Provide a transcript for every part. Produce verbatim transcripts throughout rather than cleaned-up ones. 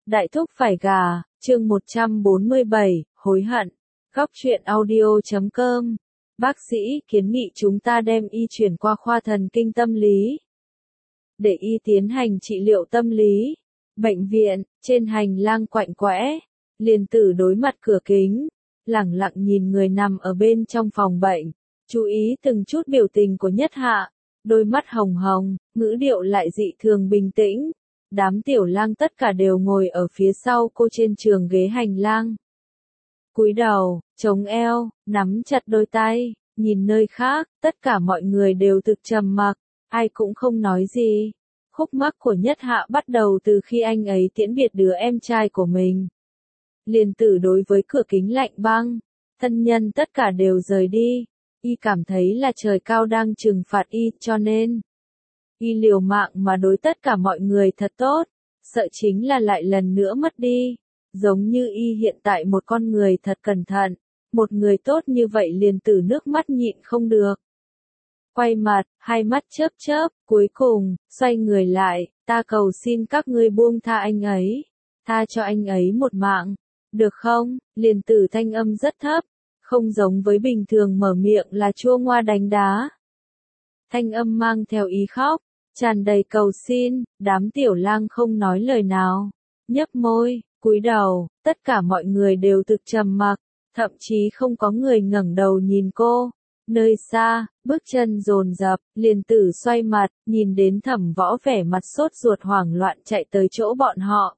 Đại thúc phải gà, chương một trăm bốn mươi bảy, hối hận. Góc truyện audio chấm com. Bác sĩ kiến nghị chúng ta đem y chuyển qua khoa thần kinh tâm lý, để y tiến hành trị liệu tâm lý. Bệnh viện, trên hành lang quạnh quẽ, Liên Tử đối mặt cửa kính, lẳng lặng nhìn người nằm ở bên trong phòng bệnh, chú ý từng chút biểu tình của Nhất Hạ, đôi mắt hồng hồng, ngữ điệu lại dị thường bình tĩnh. Đám tiểu lang tất cả đều ngồi ở phía sau cô trên trường ghế hành lang. Cúi đầu, chống eo, nắm chặt đôi tay, nhìn nơi khác, tất cả mọi người đều thực trầm mặc, ai cũng không nói gì. Khúc mắc của Nhất Hạ bắt đầu từ khi anh ấy tiễn biệt đứa em trai của mình. Liên Tử đối với cửa kính lạnh băng, thân nhân tất cả đều rời đi, y cảm thấy là trời cao đang trừng phạt y, cho nên y liều mạng mà đối tất cả mọi người thật tốt, sợ chính là lại lần nữa mất đi. Giống như y hiện tại một con người thật cẩn thận, một người tốt như vậy. Liên Tử nước mắt nhịn không được. Quay mặt, hai mắt chớp chớp, cuối cùng, xoay người lại, ta cầu xin các ngươi buông tha anh ấy, tha cho anh ấy một mạng, được không? Liên Tử thanh âm rất thấp, không giống với bình thường mở miệng là chua ngoa đánh đá. Thanh âm mang theo ý khóc, tràn đầy cầu xin. Đám tiểu lang không nói lời nào, nhấp môi, cúi đầu, tất cả mọi người đều thực trầm mặc, thậm chí không có người ngẩng đầu nhìn cô. Nơi xa, bước chân dồn dập, Liên Tử xoay mặt, nhìn đến Thẩm Võ vẻ mặt sốt ruột hoảng loạn chạy tới chỗ bọn họ.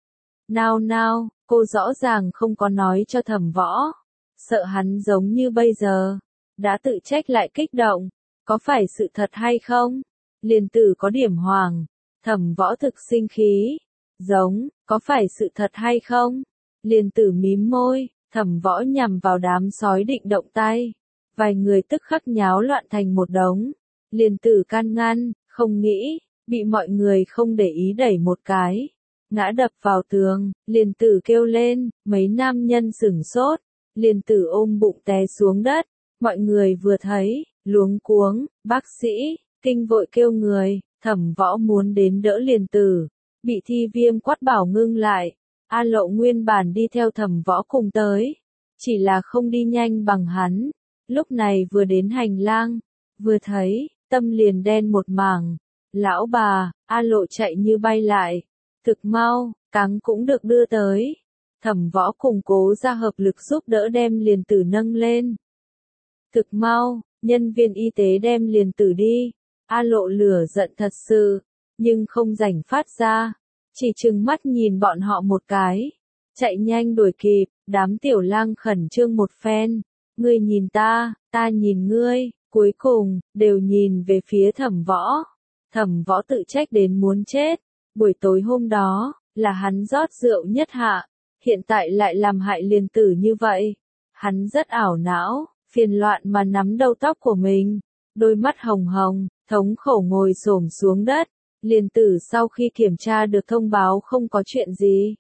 Nào nào, cô rõ ràng không có nói cho Thẩm Võ, sợ hắn giống như bây giờ, đã tự trách lại kích động, có phải sự thật hay không? Liên Tử có điểm hoàng, Thẩm Võ thực sinh khí, giống, có phải sự thật hay không? Liên Tử mím môi, Thẩm Võ nhằm vào đám sói định động tay. Vài người tức khắc nháo loạn thành một đống. Liên Tử can ngăn, không nghĩ, bị mọi người không để ý đẩy một cái, ngã đập vào tường. Liên Tử kêu lên, mấy nam nhân sửng sốt. Liên Tử ôm bụng té xuống đất, mọi người vừa thấy, luống cuống, bác sĩ, kinh vội kêu người. Thẩm Võ muốn đến đỡ Liên Tử, bị Thi Viêm quát bảo ngưng lại. A Lộ nguyên bản đi theo Thẩm Võ cùng tới, chỉ là không đi nhanh bằng hắn. Lúc này vừa đến hành lang, vừa thấy, tâm liền đen một mảng. Lão bà, A Lộ chạy như bay lại. Thực mau, cáng cũng được đưa tới. Thẩm Võ cùng Cố ra hợp lực giúp đỡ đem Liên Tử nâng lên. Thực mau, nhân viên y tế đem Liên Tử đi. A Lộ lửa giận thật sự, nhưng không rảnh phát ra, chỉ trừng mắt nhìn bọn họ một cái, chạy nhanh đuổi kịp. Đám tiểu lang khẩn trương một phen, ngươi nhìn ta, ta nhìn ngươi, cuối cùng, đều nhìn về phía Thẩm Võ. Thẩm Võ tự trách đến muốn chết, buổi tối hôm đó, là hắn rót rượu Nhất Hạ, hiện tại lại làm hại Liên Tử như vậy. Hắn rất ảo não, phiền loạn mà nắm đầu tóc của mình, đôi mắt hồng hồng, thống khổ ngồi xổm xuống đất. Liên Tử sau khi kiểm tra được thông báo không có chuyện gì.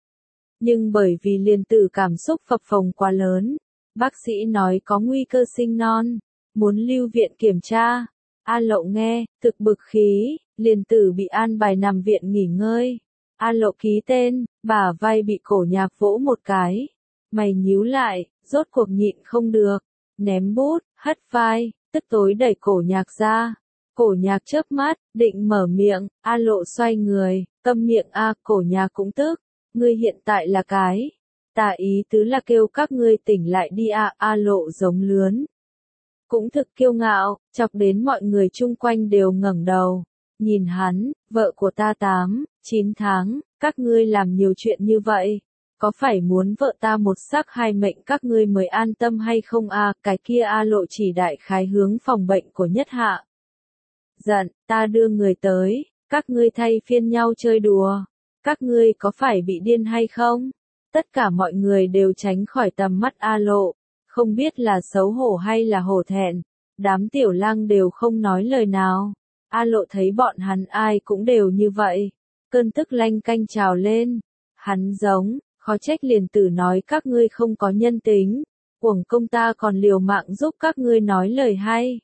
Nhưng bởi vì Liên Tử cảm xúc phập phồng quá lớn, bác sĩ nói có nguy cơ sinh non, muốn lưu viện kiểm tra. A Lộ nghe, thực bực khí, Liên Tử bị an bài nằm viện nghỉ ngơi. A Lộ ký tên, bả vai bị Cổ Nhạc vỗ một cái, mày nhíu lại, rốt cuộc nhịn không được, ném bút, hất vai, tức tối đẩy Cổ Nhạc ra. Cổ Nhạc chớp mắt, định mở miệng. A Lộ xoay người, câm miệng. A, Cổ Nhạc cũng tức, ngươi hiện tại là cái, ta ý tứ là kêu các ngươi tỉnh lại đi. A, A Lộ giống lướn, cũng thực kiêu ngạo, chọc đến mọi người chung quanh đều ngẩng đầu, nhìn hắn. Vợ của ta tám, chín tháng, các ngươi làm nhiều chuyện như vậy, có phải muốn vợ ta một xác hai mệnh các ngươi mới an tâm hay không? A, cái kia. A Lộ chỉ đại khái hướng phòng bệnh của Nhất Hạ. Giận, ta đưa người tới, các ngươi thay phiên nhau chơi đùa, các ngươi có phải bị điên hay không? Tất cả mọi người đều tránh khỏi tầm mắt A Lộ, không biết là xấu hổ hay là hổ thẹn. Đám tiểu lang đều không nói lời nào. A Lộ thấy bọn hắn ai cũng đều như vậy, cơn tức lanh canh trào lên. Hắn giống, khó trách Liên Tử nói các ngươi không có nhân tính, uổng công ta còn liều mạng giúp các ngươi nói lời hay.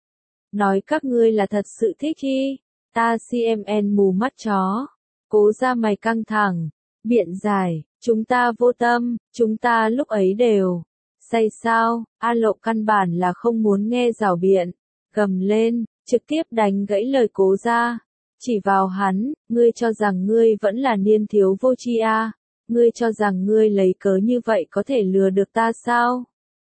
Nói các ngươi là thật sự thích y, ta xê em en mù mắt chó. Cố ra mày căng thẳng, biện giải, chúng ta vô tâm, chúng ta lúc ấy đều say sao, A Lộ căn bản là không muốn nghe rảo biện, gầm lên, trực tiếp đánh gãy lời Cố Gia, chỉ vào hắn, ngươi cho rằng ngươi vẫn là niên thiếu vô tri à, ngươi cho rằng ngươi lấy cớ như vậy có thể lừa được ta sao?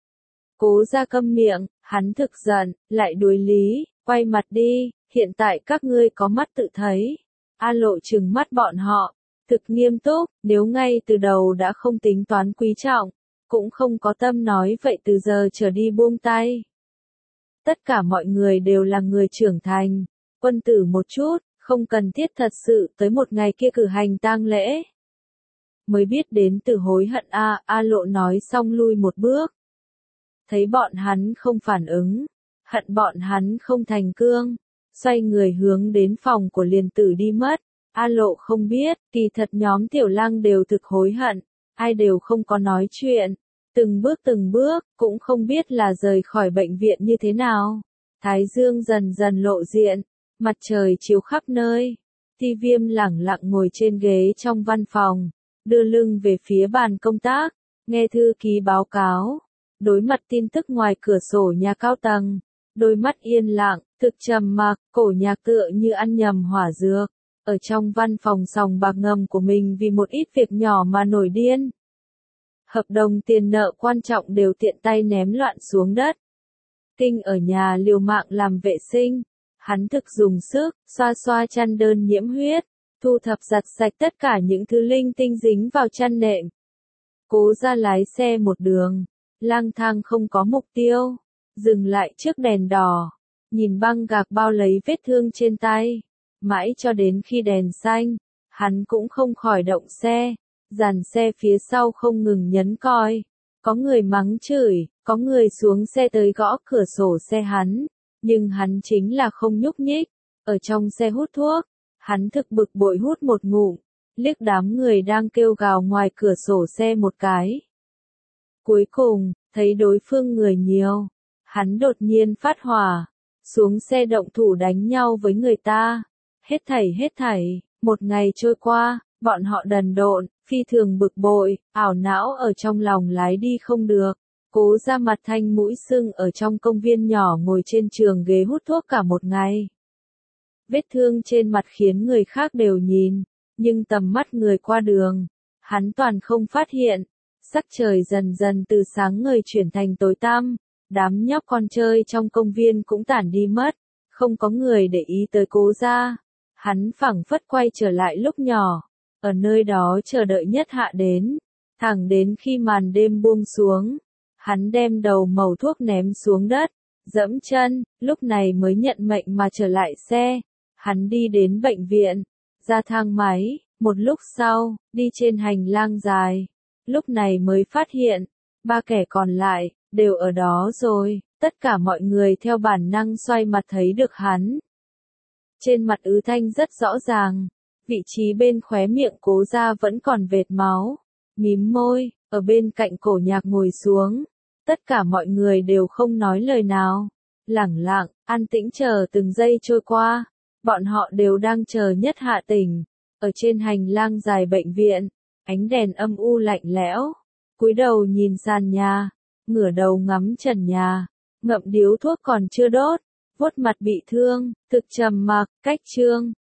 Cố Gia câm miệng, hắn thực giận, lại đối lý, quay mặt đi, hiện tại các ngươi có mắt tự thấy. A Lộ trừng mắt bọn họ, thực nghiêm túc, nếu ngay từ đầu đã không tính toán quý trọng, cũng không có tâm nói vậy từ giờ trở đi buông tay. Tất cả mọi người đều là người trưởng thành, quân tử một chút, không cần thiết thật sự tới một ngày kia cử hành tang lễ. Mới biết đến từ hối hận a, A Lộ nói xong lui một bước. Thấy bọn hắn không phản ứng, hận bọn hắn không thành cương, xoay người hướng đến phòng của liền tử đi mất. A Lộ không biết, kỳ thật nhóm tiểu lăng đều thực hối hận, ai đều không có nói chuyện, từng bước từng bước, cũng không biết là rời khỏi bệnh viện như thế nào. Thái dương dần dần lộ diện, mặt trời chiếu khắp nơi, Ti Viêm lẳng lặng ngồi trên ghế trong văn phòng, đưa lưng về phía bàn công tác, nghe thư ký báo cáo, đối mặt tin tức ngoài cửa sổ nhà cao tầng, đôi mắt yên lặng, thực trầm mặc, cổ nhạc tựa như ăn nhầm hỏa dược. Ở trong văn phòng sòng bạc ngầm của mình vì một ít việc nhỏ mà nổi điên. Hợp đồng tiền nợ quan trọng đều tiện tay ném loạn xuống đất. Kinh ở nhà liều mạng làm vệ sinh, hắn thực dùng sức, xoa xoa chăn đơn nhiễm huyết, thu thập giặt sạch tất cả những thứ linh tinh dính vào chăn nệm. Cố Gia lái xe một đường, lang thang không có mục tiêu, dừng lại trước đèn đỏ, nhìn băng gạc bao lấy vết thương trên tay. Mãi cho đến khi đèn xanh, hắn cũng không khỏi động xe, dàn xe phía sau không ngừng nhấn còi. Có người mắng chửi, có người xuống xe tới gõ cửa sổ xe hắn, nhưng hắn chính là không nhúc nhích, ở trong xe hút thuốc, hắn thực bực bội hút một ngụm, liếc đám người đang kêu gào ngoài cửa sổ xe một cái. Cuối cùng, thấy đối phương người nhiều, hắn đột nhiên phát hỏa, xuống xe động thủ đánh nhau với người ta. Hết thảy hết thảy, một ngày trôi qua, bọn họ đần độn, phi thường bực bội, ảo não ở trong lòng lái đi không được. Cố Gia mặt thanh mũi sưng ở trong công viên nhỏ ngồi trên trường ghế hút thuốc cả một ngày. Vết thương trên mặt khiến người khác đều nhìn, nhưng tầm mắt người qua đường, hắn toàn không phát hiện. Sắc trời dần dần từ sáng ngời chuyển thành tối tăm, đám nhóc con chơi trong công viên cũng tản đi mất, không có người để ý tới Cố Gia. Hắn phảng phất quay trở lại lúc nhỏ, ở nơi đó chờ đợi nhất hạ đến, thẳng đến khi màn đêm buông xuống, hắn đem đầu mẩu thuốc ném xuống đất, dẫm chân, lúc này mới nhận mệnh mà trở lại xe. Hắn đi đến bệnh viện, ra thang máy, một lúc sau, đi trên hành lang dài, lúc này mới phát hiện, ba kẻ còn lại, đều ở đó rồi, tất cả mọi người theo bản năng xoay mặt thấy được hắn. Trên mặt Ứ Thanh rất rõ ràng, vị trí bên khóe miệng Cố Gia vẫn còn vệt máu, mím môi, ở bên cạnh cổ nhạc ngồi xuống. Tất cả mọi người đều không nói lời nào, lẳng lặng, an tĩnh chờ từng giây trôi qua, bọn họ đều đang chờ nhất hạ tỉnh. Ở trên hành lang dài bệnh viện, ánh đèn âm u lạnh lẽo, cúi đầu nhìn sàn nhà, ngửa đầu ngắm trần nhà, ngậm điếu thuốc còn chưa đốt, vuốt mặt bị thương, thực trầm mặc, cách chương.